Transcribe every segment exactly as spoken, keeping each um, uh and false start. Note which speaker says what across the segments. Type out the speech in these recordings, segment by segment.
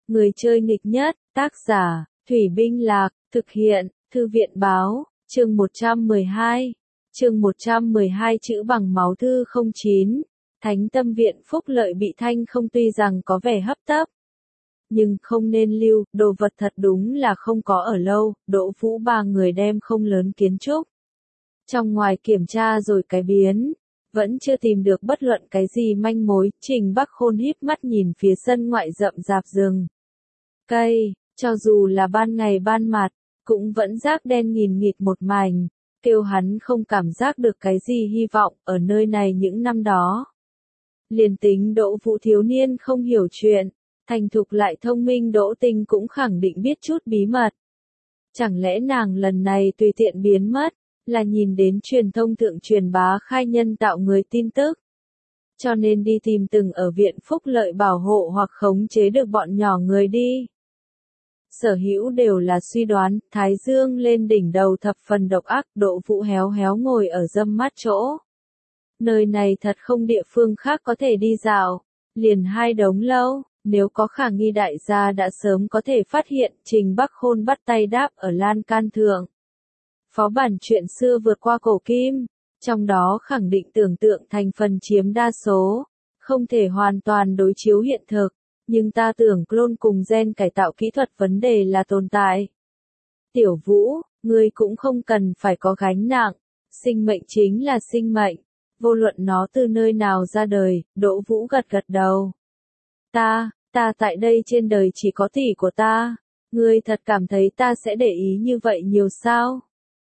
Speaker 1: Người chơi nghịch nhất, tác giả, Thủy Binh Lạc, thực hiện, Thư viện báo, chương một trăm mười hai. Chương một trăm mười hai chữ bằng máu thư không chín. Thánh tâm viện phúc lợi bị thanh không tuy rằng có vẻ hấp tấp. Nhưng không nên lưu, đồ vật thật đúng là không có ở lâu, Đỗ Vũ ba người đem không lớn kiến trúc. Trong ngoài kiểm tra rồi cái biến. Vẫn chưa tìm được bất luận cái gì manh mối, Trình Bắc Khôn híp mắt nhìn phía sân ngoại rậm rạp rừng. Cây, cho dù là ban ngày ban mặt, cũng vẫn rác đen nghìn nghịt một mảnh, kêu hắn không cảm giác được cái gì hy vọng ở nơi này những năm đó. Liền tính Đỗ Vũ thiếu niên không hiểu chuyện, thành thục lại thông minh Đỗ Tinh cũng khẳng định biết chút bí mật. Chẳng lẽ nàng lần này tùy tiện biến mất, là nhìn đến truyền thông thượng truyền bá khai nhân tạo người tin tức. Cho nên đi tìm từng ở viện phúc lợi bảo hộ hoặc khống chế được bọn nhỏ người đi. Sở hữu đều là suy đoán, thái dương lên đỉnh đầu thập phần độc ác, Đỗ Vũ héo héo ngồi ở râm mát chỗ. Nơi này thật không địa phương khác có thể đi dạo, liền hai đống lâu, nếu có khả nghi đại gia đã sớm có thể phát hiện, Trình Bắc Khôn bắt tay đáp ở lan can thượng. Phó bản chuyện xưa vượt qua cổ kim, trong đó khẳng định tưởng tượng thành phần chiếm đa số, không thể hoàn toàn đối chiếu hiện thực, nhưng ta tưởng clone cùng gen cải tạo kỹ thuật vấn đề là tồn tại. Tiểu Vũ, ngươi cũng không cần phải có gánh nặng, sinh mệnh chính là sinh mệnh, vô luận nó từ nơi nào ra đời, Đỗ Vũ gật gật đầu. Ta, ta tại đây trên đời chỉ có tỷ của ta, ngươi thật cảm thấy ta sẽ để ý như vậy nhiều sao?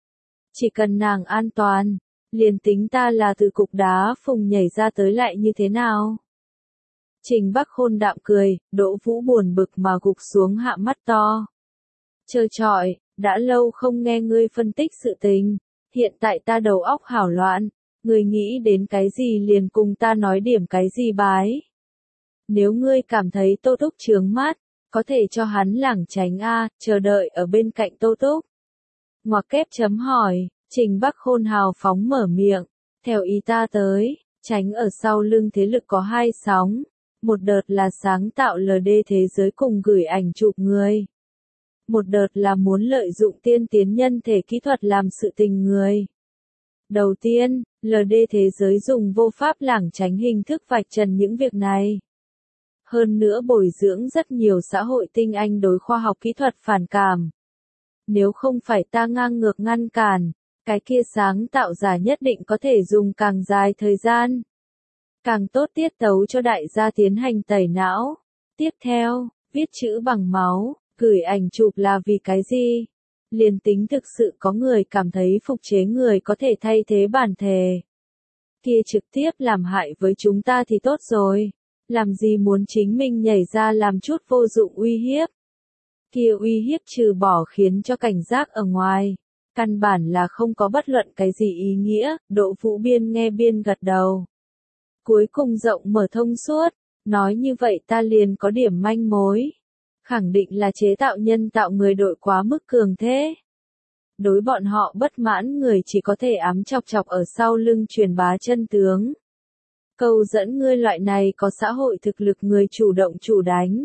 Speaker 1: Chỉ cần nàng an toàn, liền tính ta là từ cục đá phùng nhảy ra tới lại như thế nào? Trình Bắc Khôn đạm cười, Đỗ Vũ buồn bực mà gục xuống hạ mắt to. Trơ trọi, đã lâu không nghe ngươi phân tích sự tình, hiện tại ta đầu óc hảo loạn, ngươi nghĩ đến cái gì liền cùng ta nói điểm cái gì bái. Nếu ngươi cảm thấy Tô Túc chướng mắt, có thể cho hắn lảng tránh a, chờ đợi ở bên cạnh Tô Túc. Ngoặc kép chấm hỏi, Trình Bắc Khôn hào phóng mở miệng, theo ý ta tới, tránh ở sau lưng thế lực có hai sóng, một đợt là sáng tạo lờ đê thế giới cùng gửi ảnh chụp người. Một đợt là muốn lợi dụng tiên tiến nhân thể kỹ thuật làm sự tình người. Đầu tiên, lờ đê thế giới dùng vô pháp lảng tránh hình thức vạch trần những việc này. Hơn nữa bồi dưỡng rất nhiều xã hội tinh anh đối khoa học kỹ thuật phản cảm. Nếu không phải ta ngang ngược ngăn cản, cái kia sáng tạo giả nhất định có thể dùng càng dài thời gian. Càng tốt tiết tấu cho đại gia tiến hành tẩy não. Tiếp theo, viết chữ bằng máu, gửi ảnh chụp là vì cái gì? Liền tính thực sự có người cảm thấy phục chế người có thể thay thế bản thể. Kia trực tiếp làm hại với chúng ta thì tốt rồi. Làm gì muốn chính mình nhảy ra làm chút vô dụng uy hiếp. Kia uy hiếp trừ bỏ khiến cho cảnh giác ở ngoài. Căn bản là không có bất luận cái gì ý nghĩa, Đỗ Vũ biên nghe biên gật đầu. Cuối cùng rộng mở thông suốt, nói như vậy ta liền có điểm manh mối. Khẳng định là chế tạo nhân tạo người đội quá mức cường thế. Đối bọn họ bất mãn người chỉ có thể ám chọc chọc ở sau lưng truyền bá chân tướng. Câu dẫn ngươi loại này có xã hội thực lực người chủ động chủ đánh.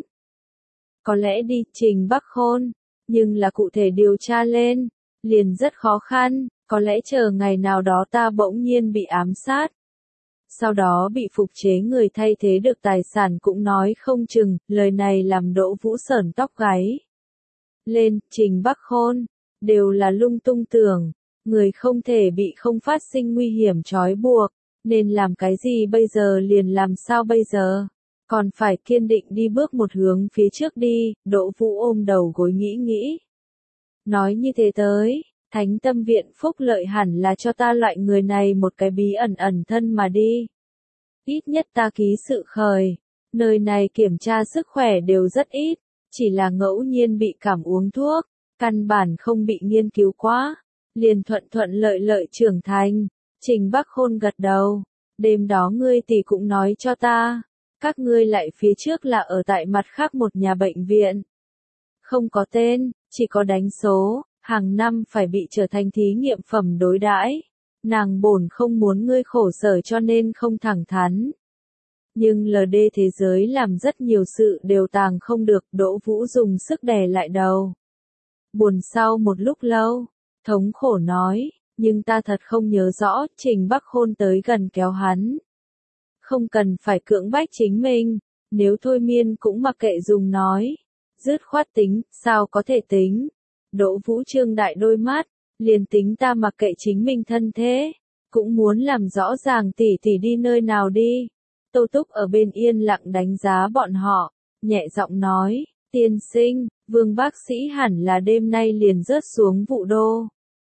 Speaker 1: Có lẽ đi Trình Bắc Khôn, nhưng là cụ thể điều tra lên, liền rất khó khăn, có lẽ chờ ngày nào đó ta bỗng nhiên bị ám sát. Sau đó bị phục chế người thay thế được tài sản cũng nói không chừng, lời này làm Đỗ Vũ sởn tóc gáy. Lên, Trình Bắc Khôn, đều là lung tung tưởng, người không thể bị không phát sinh nguy hiểm trói buộc, nên làm cái gì bây giờ liền làm sao bây giờ, còn phải kiên định đi bước một hướng phía trước đi, Đỗ Vũ ôm đầu gối nghĩ nghĩ. Nói như thế tới, Thánh tâm viện phúc lợi hẳn là cho ta loại người này một cái bí ẩn ẩn thân mà đi. Ít nhất ta ký sự khởi, nơi này kiểm tra sức khỏe đều rất ít, chỉ là ngẫu nhiên bị cảm uống thuốc, căn bản không bị nghiên cứu quá, liền thuận thuận lợi lợi trưởng thành. Trình Bắc Khôn gật đầu, đêm đó ngươi tỷ cũng nói cho ta, các ngươi lại phía trước là ở tại mặt khác một nhà bệnh viện. Không có tên, chỉ có đánh số. Hàng năm phải bị trở thành thí nghiệm phẩm đối đãi. Nàng bổn không muốn ngươi khổ sở cho nên không thẳng thắn. Nhưng lờ đê thế giới làm rất nhiều sự đều tàng không được, Đỗ Vũ dùng sức đè lại đầu. Buồn sau một lúc lâu, thống khổ nói, nhưng ta thật không nhớ rõ, Trình Bắc Khôn tới gần kéo hắn. Không cần phải cưỡng bách chính mình, nếu thôi miên cũng mặc kệ dùng nói. Dứt khoát tính, sao có thể tính? Đỗ Vũ trương đại đôi mắt, liền tính ta mặc kệ chính mình thân thế, cũng muốn làm rõ ràng tỷ tỷ đi nơi nào đi. Tô Túc ở bên yên lặng đánh giá bọn họ, nhẹ giọng nói, tiên sinh, Vương bác sĩ hẳn là đêm nay liền rớt xuống Vũ Đô.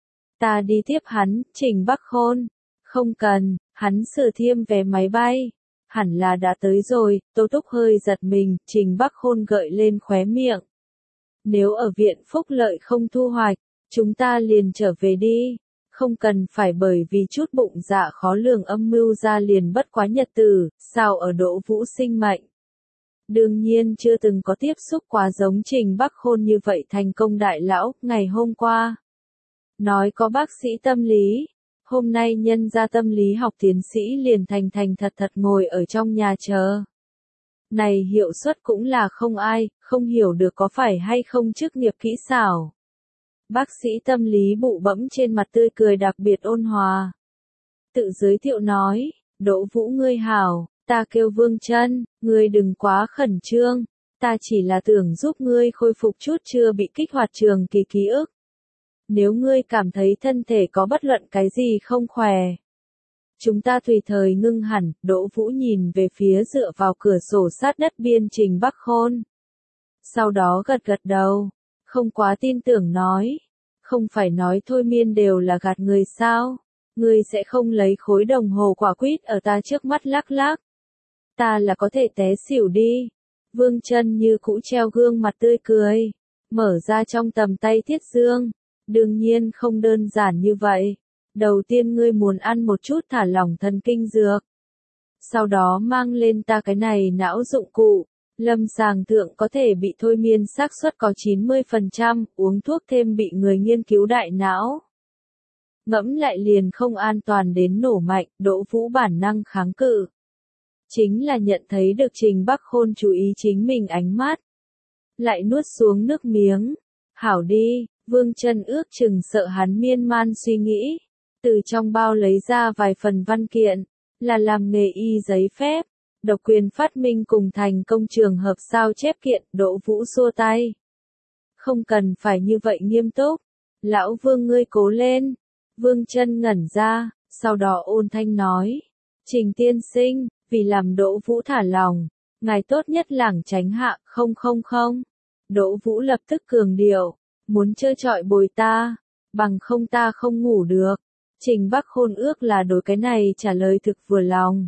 Speaker 1: Ta đi tiếp hắn, Trình Bắc Khôn. Không cần, hắn sửa thêm vé máy bay. Hẳn là đã tới rồi, Tô Túc hơi giật mình, Trình Bắc Khôn gợi lên khóe miệng. Nếu ở viện phúc lợi không thu hoạch, chúng ta liền trở về đi. Không cần phải bởi vì chút bụng dạ khó lường âm mưu ra liền bất quá nhật tử, sao ở Đỗ Vũ sinh mệnh. Đương nhiên chưa từng có tiếp xúc quá giống Trình Bắc Khôn như vậy thành công đại lão, ngày hôm qua. Nói có bác sĩ tâm lý, hôm nay nhân ra tâm lý học tiến sĩ liền thành thành thật thật ngồi ở trong nhà chờ. Này hiệu suất cũng là không ai, không hiểu được có phải hay không chức nghiệp kỹ xảo. Bác sĩ tâm lý bụ bẫm trên mặt tươi cười đặc biệt ôn hòa. Tự giới thiệu nói, Đỗ Vũ ngươi hảo, ta kêu Vương Chân, ngươi đừng quá khẩn trương, ta chỉ là tưởng giúp ngươi khôi phục chút chưa bị kích hoạt trường kỳ ký ức. Nếu ngươi cảm thấy thân thể có bất luận cái gì không khỏe, chúng ta tùy thời ngưng hẳn. Đỗ Vũ nhìn về phía dựa vào cửa sổ sát đất biên Trình Bắc Khôn. Sau đó gật gật đầu, không quá tin tưởng nói, không phải nói thôi miên đều là gạt người sao, ngươi sẽ không lấy khối đồng hồ quả quýt ở ta trước mắt lắc lắc. Ta là có thể té xỉu đi. Vương Chân như cũ treo gương mặt tươi cười, mở ra trong tầm tay thiết dương. Đương nhiên không đơn giản như vậy. Đầu tiên ngươi muốn ăn một chút thả lỏng thần kinh dược. Sau đó mang lên ta cái này não dụng cụ. Lâm sàng thượng có thể bị thôi miên xác suất có chín mươi phần trăm, uống thuốc thêm bị người nghiên cứu đại não. Ngẫm lại liền không an toàn đến nổ mạnh, Đỗ Vũ bản năng kháng cự. Chính là nhận thấy được Trình Bắc Khôn chú ý chính mình ánh mắt. Lại nuốt xuống nước miếng. Hảo đi, Vương Chân ước chừng sợ hắn miên man suy nghĩ. Từ trong bao lấy ra vài phần văn kiện, là làm nghề y giấy phép, độc quyền phát minh cùng thành công trường hợp sao chép kiện. Đỗ Vũ xua tay. Không cần phải như vậy nghiêm túc. Lão Vương ngươi cố lên. Vương Chân ngẩn ra, sau đó ôn thanh nói. Trình tiên sinh, vì làm Đỗ Vũ thả lòng, ngài tốt nhất lảng tránh hạ, không không không. Đỗ Vũ lập tức cường điệu, muốn chơi trọi bồi ta, bằng không ta không ngủ được. Trình Bắc Khôn ước là đối cái này trả lời thực vừa lòng.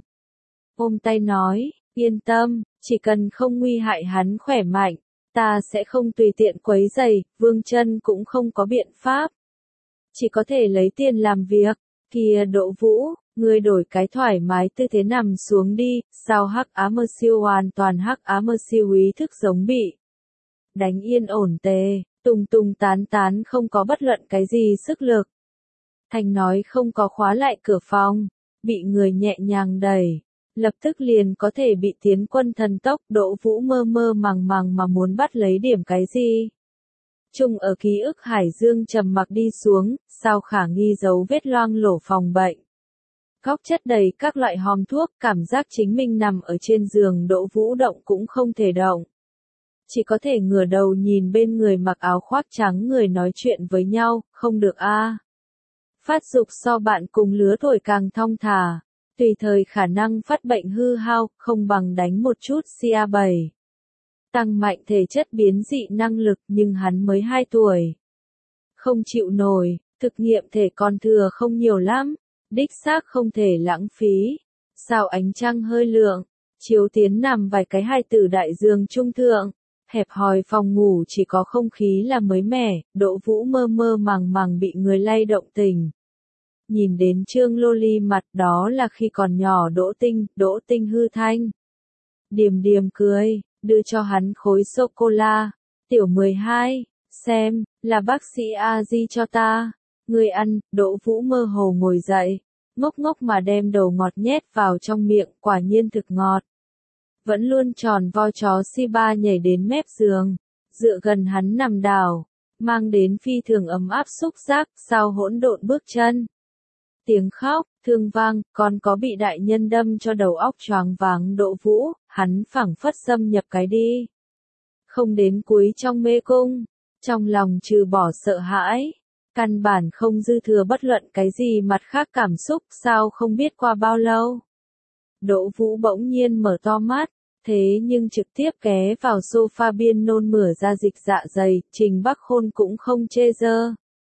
Speaker 1: Ôm tay nói, yên tâm, chỉ cần không nguy hại hắn khỏe mạnh, ta sẽ không tùy tiện quấy rầy. Vương Chân cũng không có biện pháp. Chỉ có thể lấy tiền làm việc. Kìa Đỗ Vũ, ngươi đổi cái thoải mái tư thế nằm xuống đi. Sao hắc á mơ siêu hoàn toàn hắc á mơ siêu ý thức giống bị đánh yên ổn tề, tung tung tán tán không có bất luận cái gì sức lực. Thành nói không có khóa lại cửa phòng, bị người nhẹ nhàng đẩy, lập tức liền có thể bị tiến quân thần tốc. Đỗ Vũ mơ mơ màng màng mà muốn bắt lấy điểm cái gì. Trung ở ký ức hải dương trầm mặc đi xuống, sao khả nghi dấu vết loang lổ phòng bệnh. Góc chất đầy các loại hòm thuốc, cảm giác chính mình nằm ở trên giường. Đỗ Vũ động cũng không thể động. Chỉ có thể ngửa đầu nhìn bên người mặc áo khoác trắng người nói chuyện với nhau, không được a. À. Phát dục so bạn cùng lứa tuổi càng thong thả, tùy thời khả năng phát bệnh hư hao, không bằng đánh một chút C A bảy. Tăng mạnh thể chất biến dị năng lực, nhưng hắn mới hai tuổi. Không chịu nổi, thực nghiệm thể còn thừa không nhiều lắm, đích xác không thể lãng phí. Sao ánh trăng hơi lượng, chiếu tiến nằm vài cái hai tử đại giường trung thượng. Hẹp hòi phòng ngủ chỉ có không khí là mới mẻ. Đỗ Vũ mơ mơ màng màng bị người lay động tình. Nhìn đến Trương Loli mặt, đó là khi còn nhỏ Đỗ Tinh, Đỗ Tinh hư thanh. Điềm điềm cười, đưa cho hắn khối sô-cô-la. Tiểu mười hai, xem, là bác sĩ A Di cho ta. Ngươi ăn. Đỗ Vũ mơ hồ ngồi dậy, ngốc ngốc mà đem đầu ngọt nhét vào trong miệng, quả nhiên thực ngọt. vẫn luôn tròn vo chó Shiba nhảy đến mép giường, dựa gần hắn nằm đảo, mang đến phi thường ấm áp xúc giác, sao hỗn độn bước chân. Tiếng khóc, thương vang, còn có bị đại nhân đâm cho đầu óc choáng váng Đỗ Vũ, hắn phảng phất xâm nhập cái đi. Không đến cuối trong mê cung, trong lòng trừ bỏ sợ hãi, căn bản không dư thừa bất luận cái gì mặt khác cảm xúc, sao không biết qua bao lâu. Đỗ Vũ bỗng nhiên mở to mắt, thế nhưng trực tiếp ghé vào sofa biên nôn mửa ra dịch dạ dày, Trình Bắc Khôn cũng không chê dơ.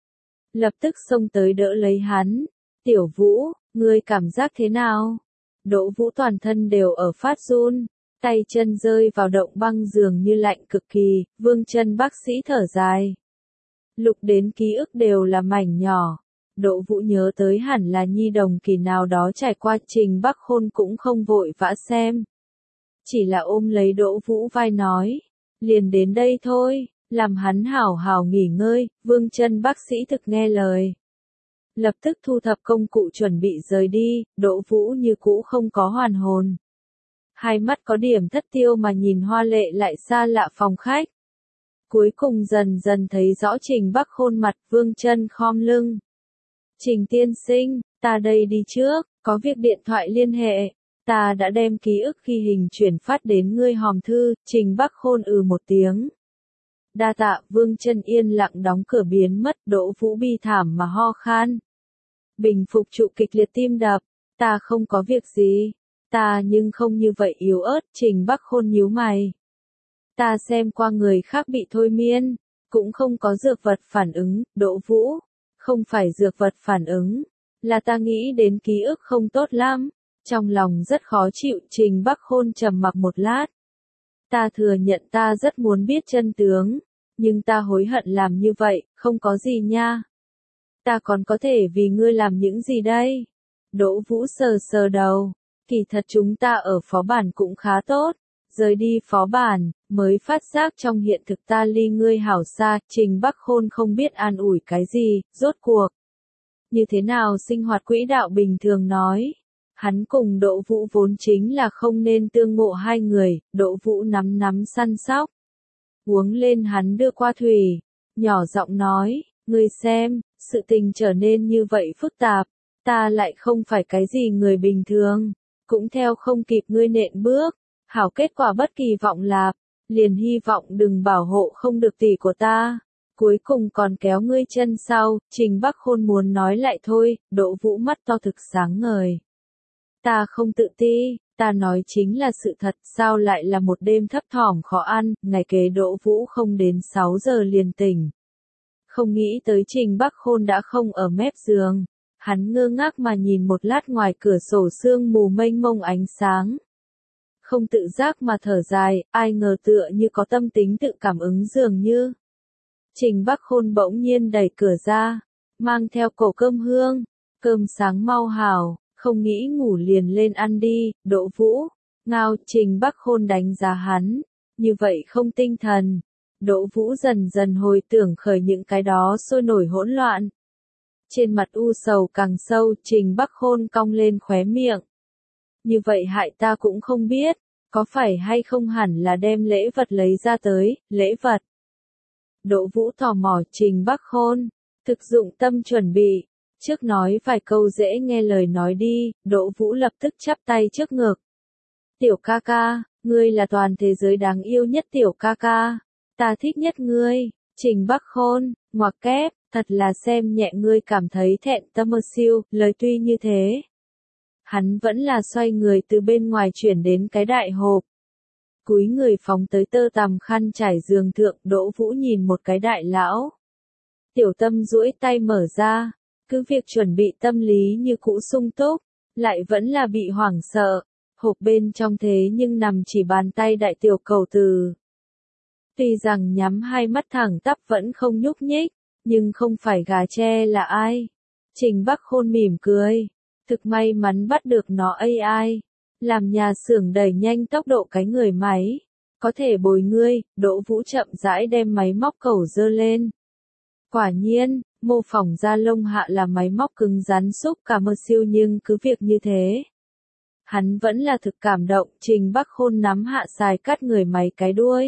Speaker 1: Lập tức xông tới đỡ lấy hắn. Tiểu Vũ, ngươi cảm giác thế nào? Đỗ Vũ toàn thân đều ở phát run, tay chân rơi vào động băng giường như lạnh cực kỳ, Vương Chân bác sĩ thở dài. Lục đến ký ức đều là mảnh nhỏ. Đỗ Vũ nhớ tới hẳn là nhi đồng kỳ nào đó trải qua, Trình Bắc Khôn cũng không vội vã xem. Chỉ là ôm lấy Đỗ Vũ vai nói, liền đến đây thôi, làm hắn hảo hảo nghỉ ngơi, Vương Chân bác sĩ thực nghe lời. Lập tức thu thập công cụ chuẩn bị rời đi, Đỗ Vũ như cũ không có hoàn hồn. Hai mắt có điểm thất tiêu mà nhìn hoa lệ lại xa lạ phòng khách. Cuối cùng dần dần thấy rõ Trình Bắc Khôn mặt, Vương Chân khom lưng. Trình tiên sinh, ta đây đi trước, có việc điện thoại liên hệ. Ta đã đem ký ức ghi hình chuyển phát đến ngươi hòm thư, Trình Bắc Khôn ừ một tiếng. Đa tạ, Vương Chân yên lặng đóng cửa biến mất, Đỗ Vũ bi thảm mà ho khan. Bình phục trụ kịch liệt tim đập, ta không có việc gì, ta nhưng không như vậy yếu ớt, Trình Bắc Khôn nhíu mày. Ta xem qua người khác bị thôi miên, cũng không có dược vật phản ứng, Đỗ Vũ, không phải dược vật phản ứng, là ta nghĩ đến ký ức không tốt lắm, trong lòng rất khó chịu, Trình Bắc Khôn trầm mặc một lát. Ta thừa nhận ta rất muốn biết chân tướng, nhưng ta hối hận làm như vậy, không có gì nha. Ta còn có thể vì ngươi làm những gì đây? Đỗ Vũ sờ sờ đầu, kỳ thật chúng ta ở phó bản cũng khá tốt, rời đi phó bản, mới phát giác trong hiện thực ta ly ngươi hảo xa, Trình Bắc Khôn không biết an ủi cái gì, rốt cuộc. Như thế nào sinh hoạt quỹ đạo bình thường nói. Hắn cùng Đỗ Vũ vốn chính là không nên tương ngộ hai người, Đỗ Vũ nắm nắm săn sóc. Uống lên hắn đưa qua thủy, nhỏ giọng nói, ngươi xem, sự tình trở nên như vậy phức tạp, ta lại không phải cái gì người bình thường, cũng theo không kịp ngươi nện bước, hảo kết quả bất kỳ vọng lạp, liền hy vọng đừng bảo hộ không được tỷ của ta, cuối cùng còn kéo ngươi chân sau, Trình Bắc Khôn muốn nói lại thôi, Đỗ Vũ mắt to thực sáng ngời. Ta không tự ti, ta nói chính là sự thật, sao lại là một đêm thấp thỏm khó ăn, ngày kế Đỗ Vũ không đến sáu giờ liền tỉnh. Không nghĩ tới Trình Bắc Khôn đã không ở mép giường, hắn ngơ ngác mà nhìn một lát ngoài cửa sổ sương mù mênh mông ánh sáng. Không tự giác mà thở dài, ai ngờ tựa như có tâm tính tự cảm ứng dường như. Trình Bắc Khôn bỗng nhiên đẩy cửa ra, mang theo cổ cơm hương, cơm sáng mau hảo. Không nghĩ ngủ liền lên ăn đi, Đỗ Vũ. Ngao, Trình Bắc Khôn đánh giá hắn, như vậy không tinh thần. Đỗ Vũ dần dần hồi tưởng khởi những cái đó sôi nổi hỗn loạn. Trên mặt u sầu càng sâu, Trình Bắc Khôn cong lên khóe miệng. Như vậy hại ta cũng không biết, có phải hay không hẳn là đem lễ vật lấy ra tới, lễ vật. Đỗ Vũ tò mò, Trình Bắc Khôn, thực dụng tâm chuẩn bị. Trước nói vài câu dễ nghe lời nói đi, Đỗ Vũ lập tức chắp tay trước ngực. Tiểu ca ca, ngươi là toàn thế giới đáng yêu nhất tiểu ca ca. Ta thích nhất ngươi, Trình Bắc Khôn, ngoặc kép, thật là xem nhẹ ngươi cảm thấy thẹn tâm mơ siêu, lời tuy như thế. Hắn vẫn là xoay người từ bên ngoài chuyển đến cái đại hộp. Cúi người phóng tới tơ tằm khăn trải giường thượng, Đỗ Vũ nhìn một cái đại lão. Tiểu Tâm duỗi tay mở ra. Cứ việc chuẩn bị tâm lý như cũ sung túc, lại vẫn là bị hoảng sợ, hộp bên trong thế nhưng nằm chỉ bàn tay đại tiểu cầu từ. Tuy rằng nhắm hai mắt thẳng tắp vẫn không nhúc nhích, nhưng không phải gà tre là ai. Trình Bắc Khôn mỉm cười, thực may mắn bắt được nó a i, làm nhà xưởng đẩy nhanh tốc độ cái người máy, có thể bồi ngươi, Đỗ Vũ chậm rãi đem máy móc cầu dơ lên. Quả nhiên, mô phỏng da lông hạ là máy móc cứng rắn xúc cả mơ siêu nhưng cứ việc như thế. Hắn vẫn là thực cảm động, Trình Bắc Khôn nắm Hạ Sài Cát người máy cái đuôi.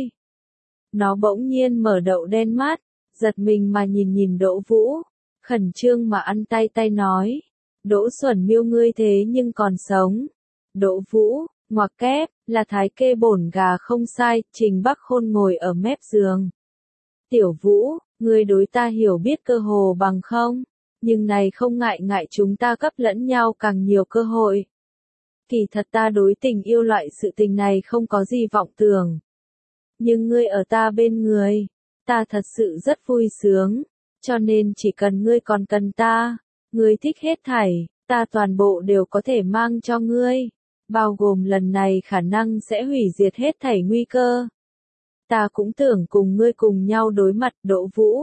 Speaker 1: Nó bỗng nhiên mở đậu đen mắt, giật mình mà nhìn nhìn Đỗ Vũ, khẩn trương mà ăn tay tay nói. Đỗ Xuẩn Miêu ngươi thế nhưng còn sống. Đỗ Vũ, ngoặc kép, là thái kê bổn gà không sai, Trình Bắc Khôn ngồi ở mép giường. Tiểu Vũ, ngươi đối ta hiểu biết cơ hồ bằng không? Nhưng này không ngại ngại chúng ta cấp lẫn nhau càng nhiều cơ hội. Kỳ thật ta đối tình yêu loại sự tình này không có gì vọng tưởng. Nhưng ngươi ở ta bên người, ta thật sự rất vui sướng, cho nên chỉ cần ngươi còn cần ta, ngươi thích hết thảy, ta toàn bộ đều có thể mang cho ngươi, bao gồm lần này khả năng sẽ hủy diệt hết thảy nguy cơ. Ta cũng tưởng cùng ngươi cùng nhau đối mặt. Đỗ Vũ.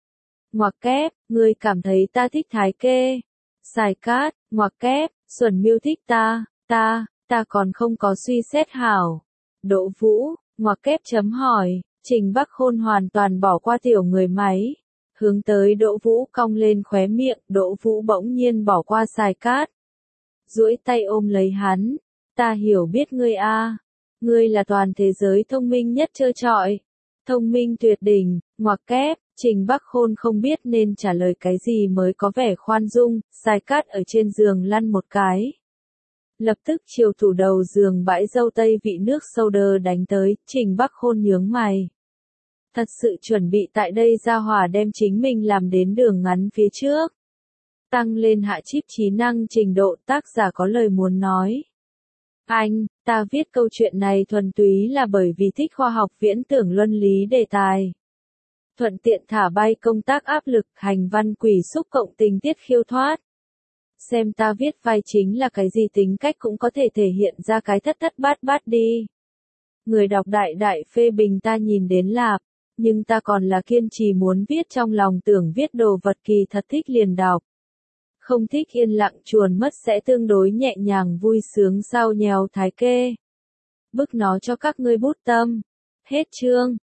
Speaker 1: Ngoặc kép, ngươi cảm thấy ta thích thái kê. Sài Cát, ngoặc kép, Xuẩn Miêu thích ta, ta, ta còn không có suy xét hảo. Đỗ Vũ, ngoặc kép chấm hỏi, Trình Bắc Khôn hoàn toàn bỏ qua tiểu người máy. Hướng tới Đỗ Vũ cong lên khóe miệng, Đỗ Vũ bỗng nhiên bỏ qua Sài Cát. Duỗi tay ôm lấy hắn, ta hiểu biết ngươi a, ngươi là toàn thế giới thông minh nhất trơ trọi, thông minh tuyệt đỉnh. Ngoặc kép, Trình Bắc Khôn không biết nên trả lời cái gì mới có vẻ khoan dung, Sài Cát ở trên giường lăn một cái. Lập tức chiều tủ đầu giường bãi dâu tây vị nước soda đánh tới, Trình Bắc Khôn nhướng mày. Thật sự chuẩn bị tại đây ra hỏa đem chính mình làm đến đường ngắn phía trước. Tăng lên hạ chip trí năng trình độ, tác giả có lời muốn nói. Anh, ta viết câu chuyện này thuần túy là bởi vì thích khoa học viễn tưởng luân lý đề tài. Thuận tiện thả bay công tác áp lực, hành văn quỷ xúc cộng tình tiết khiêu thoát. Xem ta viết vai chính là cái gì tính cách cũng có thể thể hiện ra cái thất thất bát bát đi. Người đọc đại đại phê bình ta nhìn đến lạp, nhưng ta còn là kiên trì muốn viết trong lòng tưởng viết đồ vật kỳ thật thích liền đọc. Không thích yên lặng chuồn mất sẽ tương đối nhẹ nhàng vui sướng sau nhèo thái kê. Bức nó cho các ngươi bút tâm. Hết chương.